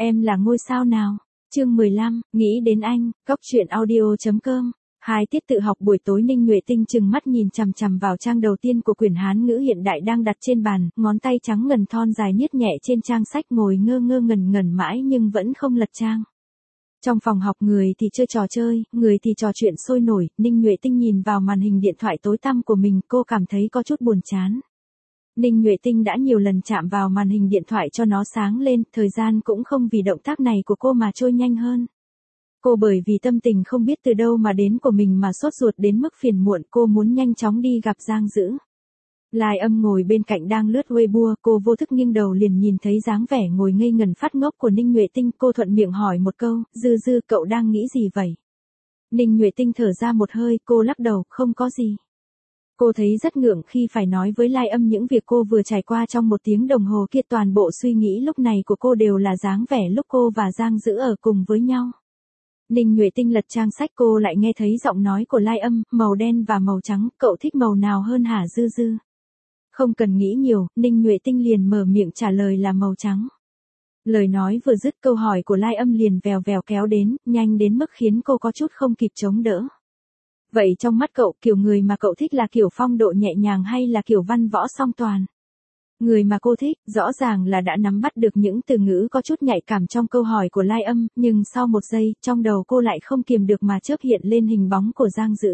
Em là ngôi sao nào? Chương 15, nghĩ đến anh, Cóc truyện audio.com. Hai tiết tự học buổi tối. Ninh Nhuệ Tinh trừng mắt nhìn chằm chằm vào trang đầu tiên của quyển Hán ngữ hiện đại đang đặt trên bàn, ngón tay trắng ngần thon dài niết nhẹ trên trang sách, ngồi ngơ ngơ ngẩn ngẩn mãi nhưng vẫn không lật trang. Trong phòng học, người thì chơi trò chơi, người thì trò chuyện sôi nổi. Ninh Nhuệ Tinh nhìn vào màn hình điện thoại tối tăm của mình, cô cảm thấy có chút buồn chán. Ninh Nhuệ Tinh đã nhiều lần chạm vào màn hình điện thoại cho nó sáng lên, thời gian cũng không vì động tác này của cô mà trôi nhanh hơn. Cô bởi vì tâm tình không biết từ đâu mà đến của mình mà sốt ruột đến mức phiền muộn, cô muốn nhanh chóng đi gặp Giang Dữ. Lai Âm ngồi bên cạnh đang lướt Weibo, cô vô thức nghiêng đầu liền nhìn thấy dáng vẻ ngồi ngây ngần phát ngốc của Ninh Nhuệ Tinh, cô thuận miệng hỏi một câu, Dư, cậu đang nghĩ gì vậy? Ninh Nhuệ Tinh thở ra một hơi, cô lắc đầu, không có gì. Cô thấy rất ngượng khi phải nói với Lai Âm những việc cô vừa trải qua trong 1 tiếng đồng hồ kia. Toàn bộ suy nghĩ lúc này của cô đều là dáng vẻ lúc cô và Giang Dữ ở cùng với nhau. Ninh Nhuệ Tinh lật trang sách, cô lại nghe thấy giọng nói của Lai Âm, màu đen và màu trắng, cậu thích màu nào hơn hả Dư? Không cần nghĩ nhiều, Ninh Nhuệ Tinh liền mở miệng trả lời là màu trắng. Lời nói vừa dứt, câu hỏi của Lai Âm liền vèo vèo kéo đến, nhanh đến mức khiến cô có chút không kịp chống đỡ. Vậy trong mắt cậu, kiểu người mà cậu thích là kiểu phong độ nhẹ nhàng hay là kiểu văn võ song toàn? Người mà cô thích, rõ ràng là đã nắm bắt được những từ ngữ có chút nhạy cảm trong câu hỏi của Lai Âm, nhưng sau 1 giây, trong đầu cô lại không kiềm được mà chớp hiện lên hình bóng của Giang Dữ.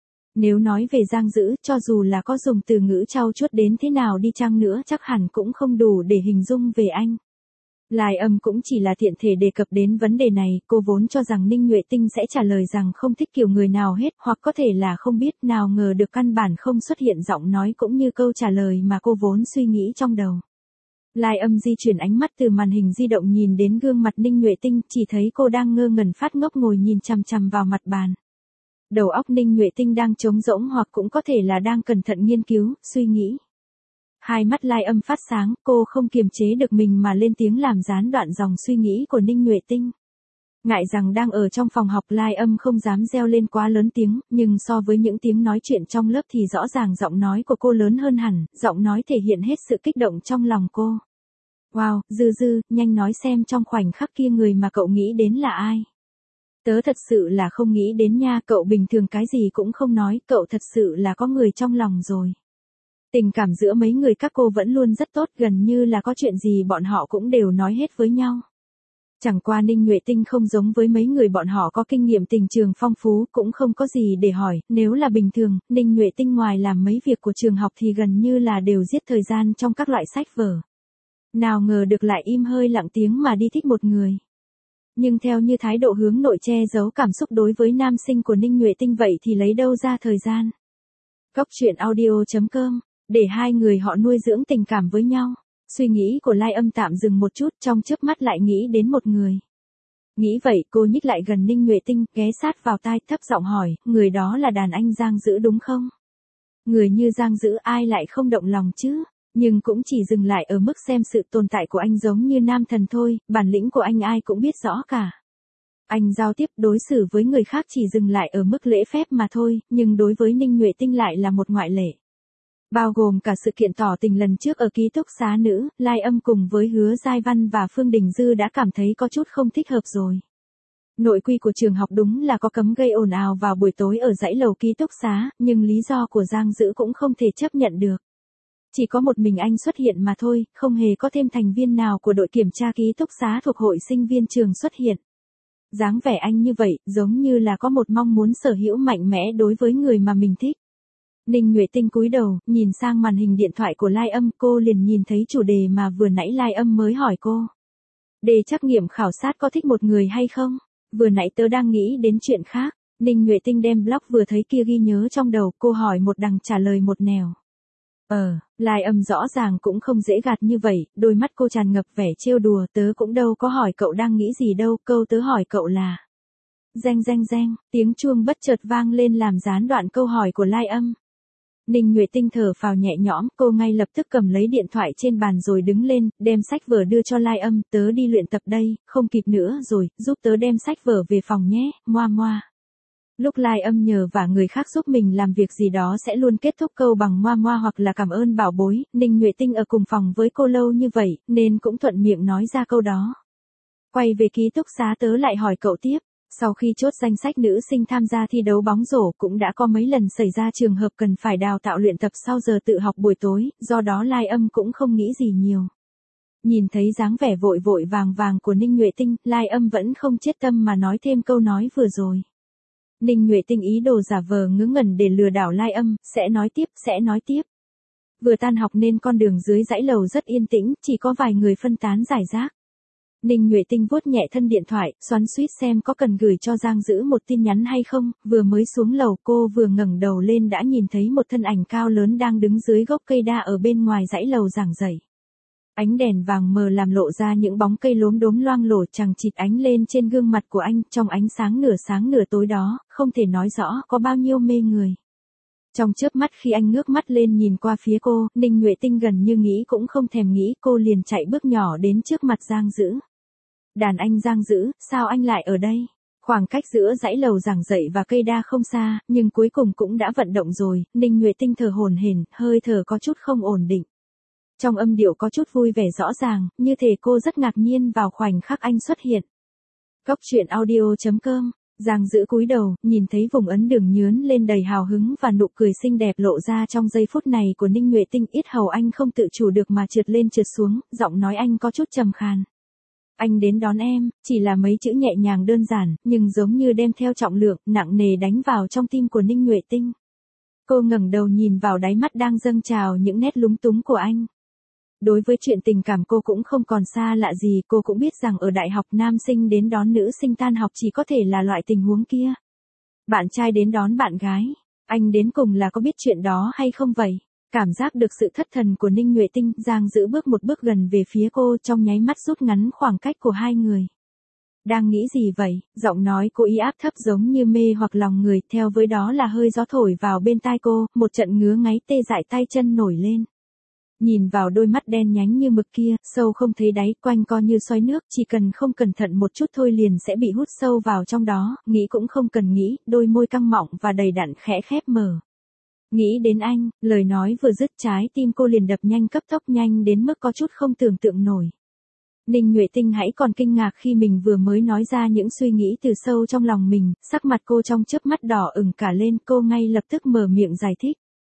Nếu nói về Giang Dữ, cho dù là có dùng từ ngữ trau chuốt đến thế nào đi chăng nữa chắc hẳn cũng không đủ để hình dung về anh. Lai Âm cũng chỉ là tiện thể đề cập đến vấn đề này, cô vốn cho rằng Ninh Nhuệ Tinh sẽ trả lời rằng không thích kiểu người nào hết, hoặc có thể là không biết, nào ngờ được căn bản không xuất hiện giọng nói cũng như câu trả lời mà cô vốn suy nghĩ trong đầu. Lai Âm di chuyển ánh mắt từ màn hình di động nhìn đến gương mặt Ninh Nhuệ Tinh, chỉ thấy cô đang ngơ ngẩn phát ngốc ngồi nhìn chằm chằm vào mặt bàn. Đầu óc Ninh Nhuệ Tinh đang trống rỗng, hoặc cũng có thể là đang cẩn thận nghiên cứu, suy nghĩ. Hai mắt Lai Âm phát sáng, cô không kiềm chế được mình mà lên tiếng làm gián đoạn dòng suy nghĩ của Ninh Nhuệ Tinh. Ngại rằng đang ở trong phòng học, Lai Âm không dám reo lên quá lớn tiếng, nhưng so với những tiếng nói chuyện trong lớp thì rõ ràng giọng nói của cô lớn hơn hẳn, giọng nói thể hiện hết sự kích động trong lòng cô. Wow, Dư, nhanh nói xem trong khoảnh khắc kia người mà cậu nghĩ đến là ai? Tớ thật sự là không nghĩ đến nha, cậu bình thường cái gì cũng không nói, cậu thật sự là có người trong lòng rồi. Tình cảm giữa mấy người các cô vẫn luôn rất tốt, gần như là có chuyện gì bọn họ cũng đều nói hết với nhau. Chẳng qua Ninh Nhuệ Tinh không giống với mấy người bọn họ có kinh nghiệm tình trường phong phú, cũng không có gì để hỏi, nếu là bình thường, Ninh Nhuệ Tinh ngoài làm mấy việc của trường học thì gần như là đều giết thời gian trong các loại sách vở. Nào ngờ được lại im hơi lặng tiếng mà đi thích một người. Nhưng theo như thái độ hướng nội che giấu cảm xúc đối với nam sinh của Ninh Nhuệ Tinh vậy thì lấy đâu ra thời gian. Cóc truyện audio.com, để hai người họ nuôi dưỡng tình cảm với nhau. Suy nghĩ của Lai Âm tạm dừng một chút, trong chớp mắt lại nghĩ đến một người. Nghĩ vậy, cô nhích lại gần Ninh Nhuệ Tinh, ghé sát vào tai, thấp giọng hỏi, người đó là đàn anh Giang Dữ đúng không? Người như Giang Dữ ai lại không động lòng chứ? Nhưng cũng chỉ dừng lại ở mức xem sự tồn tại của anh giống như nam thần thôi, bản lĩnh của anh ai cũng biết rõ cả. Anh giao tiếp đối xử với người khác chỉ dừng lại ở mức lễ phép mà thôi, nhưng đối với Ninh Nhuệ Tinh lại là một ngoại lệ. Bao gồm cả sự kiện tỏ tình lần trước ở ký túc xá nữ, Lai Âm cùng với Hứa Giai Văn và Phương Đình Dư đã cảm thấy có chút không thích hợp rồi. Nội quy của trường học đúng là có cấm gây ồn ào vào buổi tối ở dãy lầu ký túc xá, nhưng lý do của Giang Dữ cũng không thể chấp nhận được. Chỉ có một mình anh xuất hiện mà thôi, không hề có thêm thành viên nào của đội kiểm tra ký túc xá thuộc hội sinh viên trường xuất hiện. Dáng vẻ anh như vậy, giống như là có một mong muốn sở hữu mạnh mẽ đối với người mà mình thích. Ninh Nhuệ Tinh cúi đầu, nhìn sang màn hình điện thoại của Lai Âm, cô liền nhìn thấy chủ đề mà vừa nãy Lai Âm mới hỏi cô. Đề trắc nghiệm khảo sát có thích một người hay không? Vừa nãy tớ đang nghĩ đến chuyện khác. Ninh Nhuệ Tinh đem blog vừa thấy kia ghi nhớ trong đầu, cô hỏi một đằng trả lời một nẻo. Lai Âm rõ ràng cũng không dễ gạt như vậy, đôi mắt cô tràn ngập vẻ trêu đùa, tớ cũng đâu có hỏi cậu đang nghĩ gì đâu, câu tớ hỏi cậu là. Reng, tiếng chuông bất chợt vang lên làm gián đoạn câu hỏi của Lai Âm. Ninh Nhuệ Tinh thở phào nhẹ nhõm, cô ngay lập tức cầm lấy điện thoại trên bàn rồi đứng lên, đem sách vở đưa cho Lai Âm, tớ đi luyện tập đây, không kịp nữa rồi, giúp tớ đem sách vở về phòng nhé, moa. Lúc Lai Âm nhờ và người khác giúp mình làm việc gì đó sẽ luôn kết thúc câu bằng moa hoặc là cảm ơn bảo bối, Ninh Nhuệ Tinh ở cùng phòng với cô lâu như vậy, nên cũng thuận miệng nói ra câu đó. Quay về ký túc xá tớ lại hỏi cậu tiếp. Sau khi chốt danh sách nữ sinh tham gia thi đấu bóng rổ cũng đã có mấy lần xảy ra trường hợp cần phải đào tạo luyện tập sau giờ tự học buổi tối, do đó Lai Âm cũng không nghĩ gì nhiều. Nhìn thấy dáng vẻ vội vội vàng vàng của Ninh Nhuệ Tinh, Lai Âm vẫn không chết tâm mà nói thêm câu nói vừa rồi. Ninh Nhuệ Tinh ý đồ giả vờ ngớ ngẩn để lừa đảo Lai Âm, sẽ nói tiếp. Vừa tan học nên con đường dưới dãy lầu rất yên tĩnh, chỉ có vài người phân tán rải rác. Ninh Nhuệ Tinh vuốt nhẹ thân điện thoại, xoắn xuýt xem có cần gửi cho Giang Dữ một tin nhắn hay không, vừa mới xuống lầu cô vừa ngẩng đầu lên đã nhìn thấy một thân ảnh cao lớn đang đứng dưới gốc cây đa ở bên ngoài dãy lầu giảng dạy. Ánh đèn vàng mờ làm lộ ra những bóng cây lốm đốm loang lổ chằng chịt ánh lên trên gương mặt của anh, trong ánh sáng nửa tối đó, không thể nói rõ có bao nhiêu mê người. Trong chớp mắt khi anh ngước mắt lên nhìn qua phía cô, Ninh Nhuệ Tinh gần như nghĩ cũng không thèm nghĩ, cô liền chạy bước nhỏ đến trước mặt Giang Dữ. Đàn anh Giang Dữ, sao anh lại ở đây? Khoảng cách giữa dãy lầu giảng dạy và cây đa không xa, nhưng cuối cùng cũng đã vận động rồi, Ninh Nhuệ Tinh thở hổn hển, hơi thở có chút không ổn định. Trong âm điệu có chút vui vẻ rõ ràng, như thể cô rất ngạc nhiên vào khoảnh khắc anh xuất hiện. Cốc truyện audio.com. Giang Dữ cúi đầu, nhìn thấy vùng ấn đường nhướn lên đầy hào hứng và nụ cười xinh đẹp lộ ra trong giây phút này của Ninh Nhuệ Tinh, yết hầu anh không tự chủ được mà trượt lên trượt xuống, giọng nói anh có chút trầm khàn. Anh đến đón em, chỉ là mấy chữ nhẹ nhàng đơn giản, nhưng giống như đem theo trọng lượng, nặng nề đánh vào trong tim của Ninh Nhuệ Tinh. Cô ngẩng đầu nhìn vào đáy mắt đang dâng trào những nét lúng túng của anh. Đối với chuyện tình cảm cô cũng không còn xa lạ gì, cô cũng biết rằng ở đại học nam sinh đến đón nữ sinh tan học chỉ có thể là loại tình huống kia. Bạn trai đến đón bạn gái, anh đến cùng là có biết chuyện đó hay không vậy? Cảm giác được sự thất thần của Ninh Nhuệ Tinh, Giang Dữ bước một bước gần về phía cô, trong nháy mắt rút ngắn khoảng cách của hai người. Đang nghĩ gì vậy? Giọng nói cô ý áp thấp giống như mê hoặc lòng người, theo với đó là hơi gió thổi vào bên tai cô, một trận ngứa ngáy tê dại tay chân nổi lên. Nhìn vào đôi mắt đen nhánh như mực kia, sâu không thấy đáy, quanh co như xoáy nước, chỉ cần không cẩn thận một chút thôi liền sẽ bị hút sâu vào trong đó, nghĩ cũng không cần nghĩ, đôi môi căng mọng và đầy đặn khẽ khép mở. Nghĩ đến anh, lời nói vừa dứt trái tim cô liền đập nhanh cấp tốc nhanh đến mức có chút không tưởng tượng nổi. Ninh Nhuệ Tinh hãy còn kinh ngạc khi mình vừa mới nói ra những suy nghĩ từ sâu trong lòng mình, sắc mặt cô trong chớp mắt đỏ ửng cả lên, cô ngay lập tức mở miệng giải thích.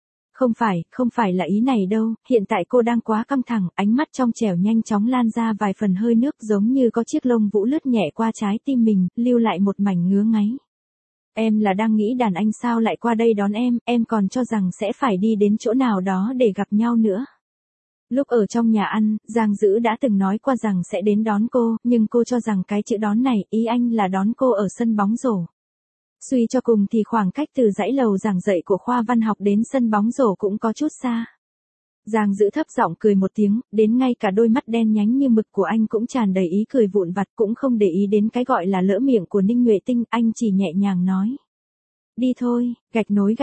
Không phải là ý này đâu, hiện tại cô đang quá căng thẳng, ánh mắt trong trẻo nhanh chóng lan ra vài phần hơi nước giống như có chiếc lông vũ lướt nhẹ qua trái tim mình, lưu lại một mảnh ngứa ngáy. Em là đang nghĩ đàn anh sao lại qua đây đón em còn cho rằng sẽ phải đi đến chỗ nào đó để gặp nhau nữa. Lúc ở trong nhà ăn, Giang Dữ đã từng nói qua rằng sẽ đến đón cô, nhưng cô cho rằng cái chữ đón này, ý anh là đón cô ở sân bóng rổ. Suy cho cùng thì khoảng cách từ dãy lầu giảng dạy của khoa văn học đến sân bóng rổ cũng có chút xa. Giang Dữ thấp giọng cười một tiếng, đến ngay cả đôi mắt đen nhánh như mực của anh cũng tràn đầy ý cười vụn vặt, cũng không để ý đến cái gọi là lỡ miệng của Ninh Nhuệ Tinh, anh chỉ nhẹ nhàng nói. Đi thôi, gạch nối.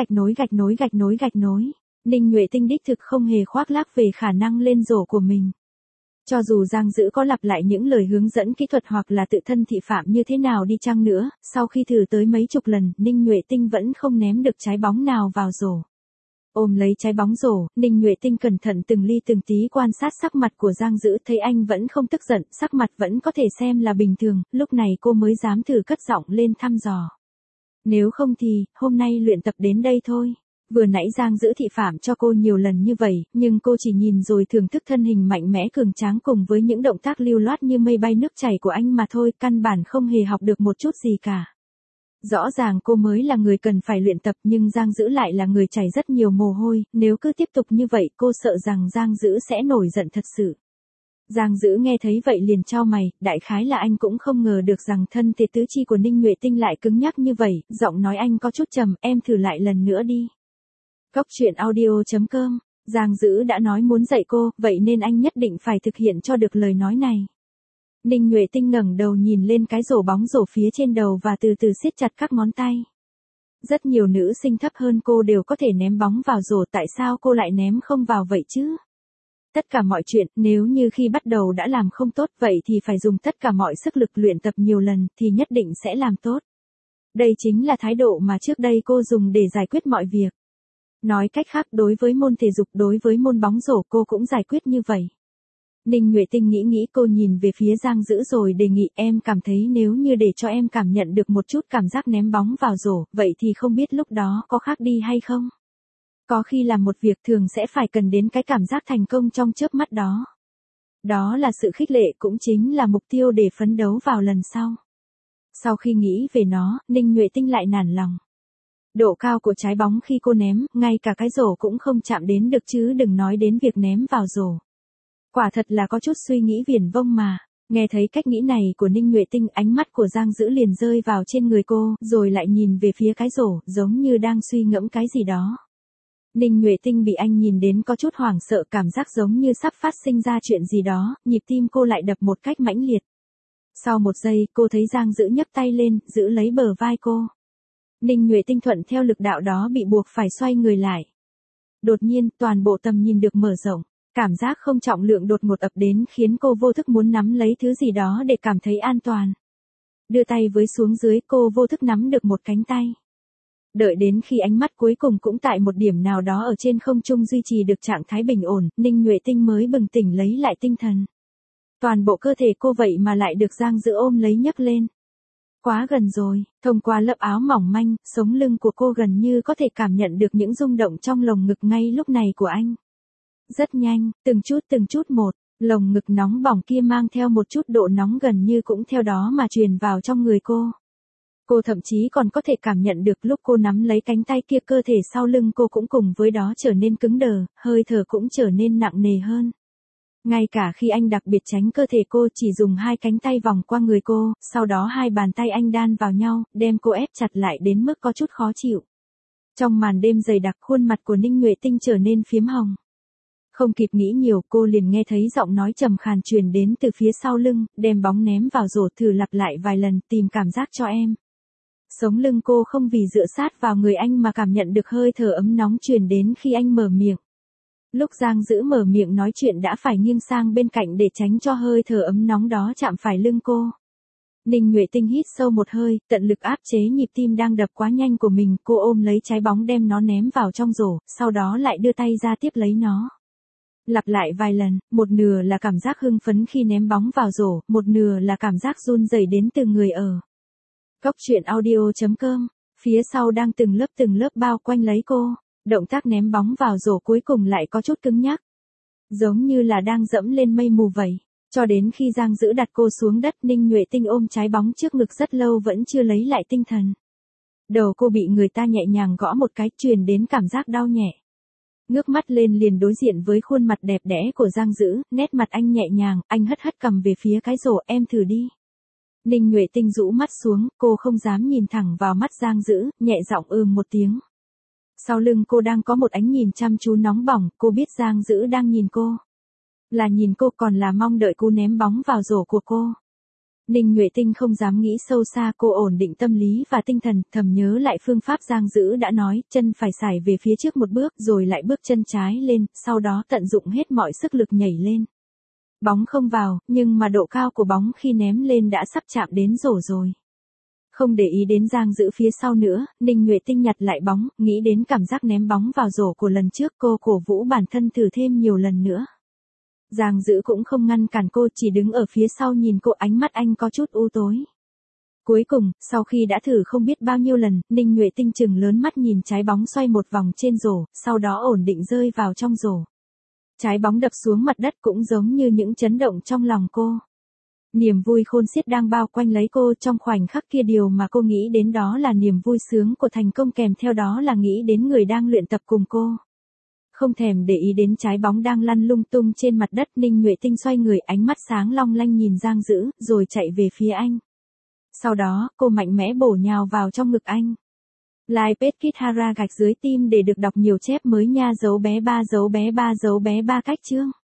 Ninh Nhuệ Tinh đích thực không hề khoác lác về khả năng lên rổ của mình. Cho dù Giang Dữ có lặp lại những lời hướng dẫn kỹ thuật hoặc là tự thân thị phạm như thế nào đi chăng nữa, sau khi thử tới mấy chục lần, Ninh Nhuệ Tinh vẫn không ném được trái bóng nào vào rổ. Ôm lấy trái bóng rổ, Ninh Nhuệ Tinh cẩn thận từng ly từng tí quan sát sắc mặt của Giang Dữ, thấy anh vẫn không tức giận, sắc mặt vẫn có thể xem là bình thường, lúc này cô mới dám thử cất giọng lên thăm dò. Nếu không thì, hôm nay luyện tập đến đây thôi. Vừa nãy Giang Dữ thị phạm cho cô nhiều lần như vậy, nhưng cô chỉ nhìn rồi thưởng thức thân hình mạnh mẽ cường tráng cùng với những động tác lưu loát như mây bay nước chảy của anh mà thôi, căn bản không hề học được một chút gì cả. Rõ ràng cô mới là người cần phải luyện tập nhưng Giang Dữ lại là người chảy rất nhiều mồ hôi, nếu cứ tiếp tục như vậy cô sợ rằng Giang Dữ sẽ nổi giận thật sự. Giang Dữ nghe thấy vậy liền chau mày, đại khái là anh cũng không ngờ được rằng thân thể tứ chi của Ninh Nhuệ Tinh lại cứng nhắc như vậy, giọng nói anh có chút trầm, em thử lại lần nữa đi. Cốc truyện audio.com, Giang Dữ đã nói muốn dạy cô, vậy nên anh nhất định phải thực hiện cho được lời nói này. Ninh Nhuệ Tinh ngẩng đầu nhìn lên cái rổ bóng rổ phía trên đầu và từ từ siết chặt các ngón tay. Rất nhiều nữ sinh thấp hơn cô đều có thể ném bóng vào rổ, tại sao cô lại ném không vào vậy chứ? Tất cả mọi chuyện, nếu như khi bắt đầu đã làm không tốt vậy thì phải dùng tất cả mọi sức lực luyện tập nhiều lần thì nhất định sẽ làm tốt. Đây chính là thái độ mà trước đây cô dùng để giải quyết mọi việc. Nói cách khác đối với môn thể dục, đối với môn bóng rổ cô cũng giải quyết như vậy. Ninh Nhuệ Tinh nghĩ nghĩ, cô nhìn về phía Giang Dữ rồi đề nghị, em cảm thấy nếu như để cho em cảm nhận được một chút cảm giác ném bóng vào rổ, vậy thì không biết lúc đó có khác đi hay không? Có khi làm một việc thường sẽ phải cần đến cái cảm giác thành công trong chớp mắt đó. Đó là sự khích lệ, cũng chính là mục tiêu để phấn đấu vào lần sau. Sau khi nghĩ về nó, Ninh Nhuệ Tinh lại nản lòng. Độ cao của trái bóng khi cô ném, ngay cả cái rổ cũng không chạm đến được chứ đừng nói đến việc ném vào rổ. Quả thật là có chút suy nghĩ viển vông mà. Nghe thấy cách nghĩ này của Ninh Nhuệ Tinh, ánh mắt của Giang Dữ liền rơi vào trên người cô, rồi lại nhìn về phía cái rổ, giống như đang suy ngẫm cái gì đó. Ninh Nhuệ Tinh bị anh nhìn đến có chút hoảng sợ, cảm giác giống như sắp phát sinh ra chuyện gì đó, nhịp tim cô lại đập một cách mãnh liệt. Sau một giây, cô thấy Giang Dữ nhấc tay lên, giữ lấy bờ vai cô. Ninh Nhuệ Tinh thuận theo lực đạo đó bị buộc phải xoay người lại. Đột nhiên, toàn bộ tầm nhìn được mở rộng. Cảm giác không trọng lượng đột ngột ập đến khiến cô vô thức muốn nắm lấy thứ gì đó để cảm thấy an toàn. Đưa tay với xuống dưới, cô vô thức nắm được một cánh tay. Đợi đến khi ánh mắt cuối cùng cũng tại một điểm nào đó ở trên không trung duy trì được trạng thái bình ổn, Ninh Nhuệ Tinh mới bừng tỉnh lấy lại tinh thần. Toàn bộ cơ thể cô vậy mà lại được Giang Dữ ôm lấy nhấc lên. Quá gần rồi, thông qua lớp áo mỏng manh, sống lưng của cô gần như có thể cảm nhận được những rung động trong lồng ngực ngay lúc này của anh. Rất nhanh, từng chút một, lồng ngực nóng bỏng kia mang theo một chút độ nóng gần như cũng theo đó mà truyền vào trong người cô. Cô thậm chí còn có thể cảm nhận được lúc cô nắm lấy cánh tay kia, cơ thể sau lưng cô cũng cùng với đó trở nên cứng đờ, hơi thở cũng trở nên nặng nề hơn. Ngay cả khi anh đặc biệt tránh cơ thể cô, chỉ dùng hai cánh tay vòng qua người cô, sau đó hai bàn tay anh đan vào nhau, đem cô ép chặt lại đến mức có chút khó chịu. Trong màn đêm dày đặc, khuôn mặt của Ninh Nhuệ Tinh trở nên phiếm hồng. Không kịp nghĩ nhiều, cô liền nghe thấy giọng nói trầm khàn truyền đến từ phía sau lưng, đem bóng ném vào rổ, thử lặp lại vài lần, tìm cảm giác cho em. Sống lưng cô không vì dựa sát vào người anh mà cảm nhận được hơi thở ấm nóng truyền đến khi anh mở miệng. Lúc Giang Dữ mở miệng nói chuyện đã phải nghiêng sang bên cạnh để tránh cho hơi thở ấm nóng đó chạm phải lưng cô. Ninh Nhuệ Tinh hít sâu một hơi, tận lực áp chế nhịp tim đang đập quá nhanh của mình, cô ôm lấy trái bóng đem nó ném vào trong rổ, sau đó lại đưa tay ra tiếp lấy nó. Lặp lại vài lần, một nửa là cảm giác hưng phấn khi ném bóng vào rổ, một nửa là cảm giác run rẩy đến từ người ở. Cốc truyện audio.com, phía sau đang từng lớp bao quanh lấy cô, động tác ném bóng vào rổ cuối cùng lại có chút cứng nhắc. Giống như là đang dẫm lên mây mù vậy. Cho đến khi Giang Dữ đặt cô xuống đất, Ninh Nhuệ Tinh ôm trái bóng trước ngực rất lâu vẫn chưa lấy lại tinh thần. Đầu cô bị người ta nhẹ nhàng gõ một cái, truyền đến cảm giác đau nhẹ. Ngước mắt lên liền đối diện với khuôn mặt đẹp đẽ của Giang Dữ, nét mặt anh nhẹ nhàng, anh hất cầm về phía cái rổ, em thử đi. Ninh Nhuệ Tinh rũ mắt xuống, cô không dám nhìn thẳng vào mắt Giang Dữ, nhẹ giọng một tiếng. Sau lưng cô đang có một ánh nhìn chăm chú nóng bỏng, cô biết Giang Dữ đang nhìn cô. Là nhìn cô, còn là mong đợi cô ném bóng vào rổ của cô. Ninh Nhuệ Tinh không dám nghĩ sâu xa, cô ổn định tâm lý và tinh thần, thầm nhớ lại phương pháp Giang Dữ đã nói, chân phải sải về phía trước một bước rồi lại bước chân trái lên, sau đó tận dụng hết mọi sức lực nhảy lên. Bóng không vào, nhưng mà độ cao của bóng khi ném lên đã sắp chạm đến rổ rồi. Không để ý đến Giang Dữ phía sau nữa, Ninh Nhuệ Tinh nhặt lại bóng, nghĩ đến cảm giác ném bóng vào rổ của lần trước, cô cổ vũ bản thân thử thêm nhiều lần nữa. Giang Dữ cũng không ngăn cản cô, chỉ đứng ở phía sau nhìn cô, ánh mắt anh có chút u tối. Cuối cùng, sau khi đã thử không biết bao nhiêu lần, Ninh Nhuệ Tinh chừng lớn mắt nhìn trái bóng xoay một vòng trên rổ, sau đó ổn định rơi vào trong rổ. Trái bóng đập xuống mặt đất cũng giống như những chấn động trong lòng cô. Niềm vui khôn xiết đang bao quanh lấy cô, trong khoảnh khắc kia điều mà cô nghĩ đến đó là niềm vui sướng của thành công, kèm theo đó là nghĩ đến người đang luyện tập cùng cô. Không thèm để ý đến trái bóng đang lăn lung tung trên mặt đất, Ninh Nhuệ Tinh xoay người, ánh mắt sáng long lanh nhìn Giang Dữ, rồi chạy về phía anh. Sau đó, cô mạnh mẽ bổ nhào vào trong ngực anh. Like page Kid Hara _ tim để được đọc nhiều chép mới nha, dấu bé ba cách chương.